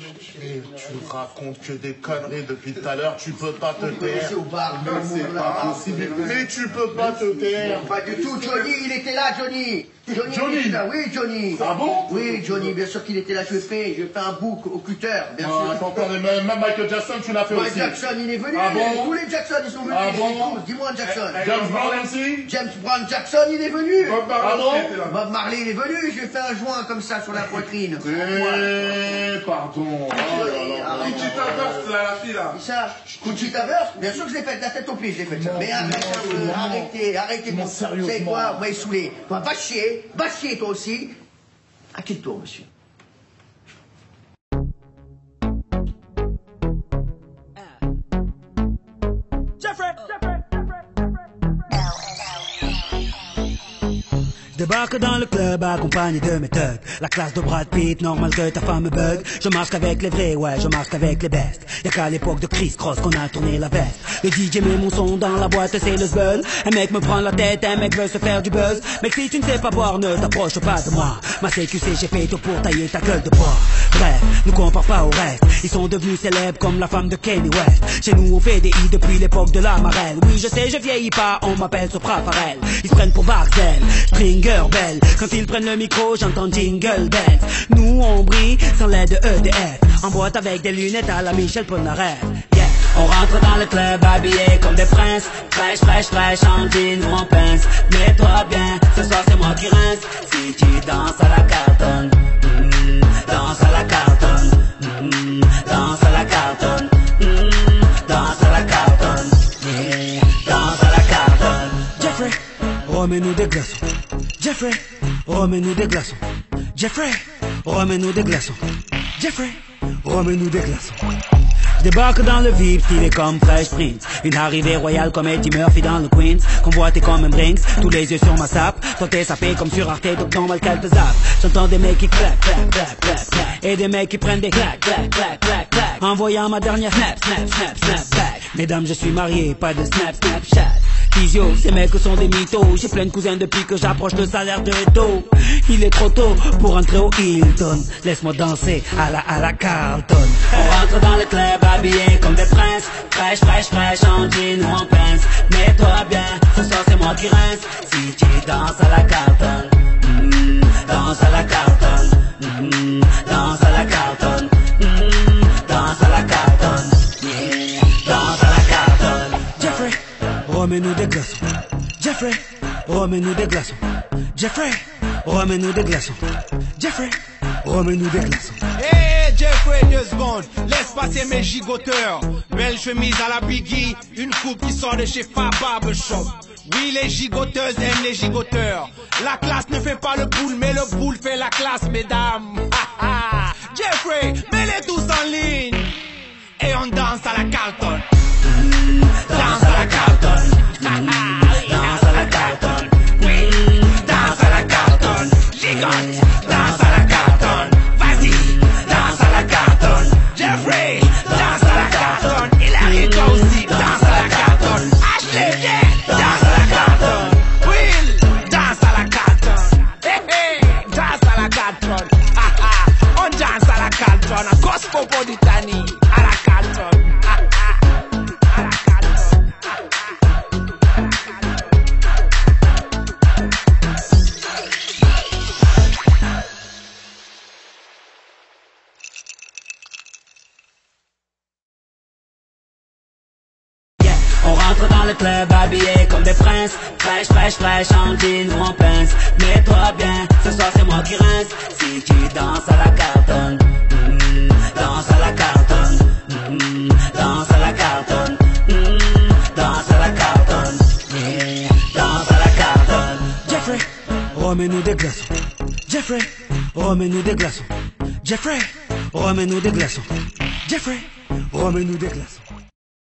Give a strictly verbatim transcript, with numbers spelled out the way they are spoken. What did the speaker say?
Et tu racontes que des conneries depuis tout à l'heure, tu peux pas te taire. Au bar, C'est pas possible. Mais tu peux pas te taire. Pas du tout, Johnny, il était là, Johnny. Johnny, Johnny. il était là. Oui, Johnny. Ah bon? Oui, Johnny, bien sûr qu'il était là, je fais, je fais un bouc au cutter, bien Ah, sûr. attends, attends, même même Michael Jackson, tu l'as fait Michael aussi. Jackson, il est venu. Ah bon? Tous les Jackson, ils sont venus. Ah bon? Dis-moi, Jackson. James Brown aussi? James Brown Jackson, il est venu. Ah bon? Bob Marley, il est venu. Je lui ai fait un joint comme ça sur la poitrine. Eh, pardon. Oh là là. Conchita Wurst, là, la fille, là. Ça, Conchita Wurst, bien sûr que je l'ai fait de la tête aux pieds, je l'ai fait ça. Mais arrête, euh, arrêtez, arrêtez. Non, Vous savez sérieusement. quoi? Vous m'avez saoulé. Toi, va chier, va chier toi aussi. À qui le tour, monsieur? Je débarque dans le club accompagné de mes thugs. La classe de Brad Pitt, normal que ta femme me bug. Je marche qu'avec les vrais, ouais, je marche qu'avec les bestes. Y'a qu'à l'époque de Chris Cross qu'on a tourné la veste. Le D J met mon son dans la boîte, c'est le zbeul. Un mec me prend la tête, un mec veut se faire du buzz. Mec, si tu ne sais pas boire, ne t'approche pas de moi. Ma C Q C, j'ai fait tout pour tailler ta gueule de bois. Bref, ne compare pas au reste. Ils sont devenus célèbres comme la femme de Kanye West. Chez nous on fait des i depuis l'époque de la marelle. Oui je sais je vieillis pas, on m'appelle Sopra Farel. Ils se prennent pour Barzel, Springer Bell. Quand ils prennent le micro j'entends Jingle Bells. Nous on brille sans l'aide de E D F. En boîte avec des lunettes à la Michel Polnareff. Yeah. On rentre dans le club habillé comme des princes. Fraîche, fraîche, fraîche, en jean ou en pince. Mets-toi bien, ce soir c'est moi qui rince. Si tu danses à la cartonne, mm, danse à la cartonne, mm, danse à la cartonne, mm, danse à la cartonne, yeah, danse à la cartonne. Jeffrey, remets-nous des glaçons. Jeffrey, remets-nous des glaçons. Jeffrey, remets-nous des glaçons. Jeffrey, remets-nous des glaçons. Je débarque dans le V I P, stylé comme Fresh Prince. Une arrivée royale comme Eddie Murphy dans le Queens. Convoité comme un Brinks, tous les yeux sur ma sape. Toi t'es sapé comme sur Arte, donc normal qu'elle te zappe. J'entends des mecs qui claquent, claquent, claquent, claquent, claquent. Et des mecs qui prennent des claques, claques, claques, claques, claques. Envoyant ma dernière snap, snap, snap, snap, back. Mesdames, je suis marié, pas de snap, snapchat. Physio, ces mecs sont des mythos. J'ai plein de cousins depuis que j'approche le salaire de Eto. Il est trop tôt pour entrer au Hilton. Laisse-moi danser à la à la Carlton. On rentre dans le club habillé comme des princes. Fraîche, fraîche, fraîche, en jean ou en pince. Mets-toi bien, ce soir c'est moi qui rince. Si tu danses à la Carlton, mm, danse à la Carlton, mm, danse à la Carlton, mm, danse à la Carlton, yeah, danse à la Carlton. Jeffrey, remets-nous des glaçons. Jeffrey, remets-nous des glaçons. Jeffrey, remets-nous des glaçons. Jeffrey, remets-nous des glaçons. Hey Jeffrey, deux secondes, laisse passer mes gigoteurs. Belle chemise à la Biggie, une coupe qui sort de chez Fab Barbershop. Oui, les gigoteuses aiment les gigoteurs. La classe ne fait pas le boule, mais le boule fait la classe, mesdames. Jeffrey, mets-les tous en ligne. Et on danse à la Carlton. Danse à la Carlton. Danse à la Carlton. Oui, danse à la Carlton. Gigote, danse à la Carlton. Vas-y, danse à la Carlton. Jeffrey, danse à la Carlton. Il arrive toi aussi, danse à la Carlton. Ashley, viens, danse à la Carlton. Will, danse à la Carlton. Hey, hey, danse à la Carlton. Ah, ah, on danse à la Carlton. À Cosmopolitanie, à la Carlton. Ah, ah, à la Carlton. On rentre dans le club habillé comme des princes. Fraîche, fraîche, fraîche, en jean ou en pince. Mets-toi bien, ce soir c'est moi qui rince. Si tu danses à la Carlton, mm, danse à la Carlton, mm, danse à la Carlton, mm, danse à la Carlton, yeah, danse à la Carlton. Jeffrey, remets-nous des glaçons. Jeffrey, remets-nous des glaçons. Jeffrey, remets-nous des glaçons. Jeffrey, remets-nous des glaçons.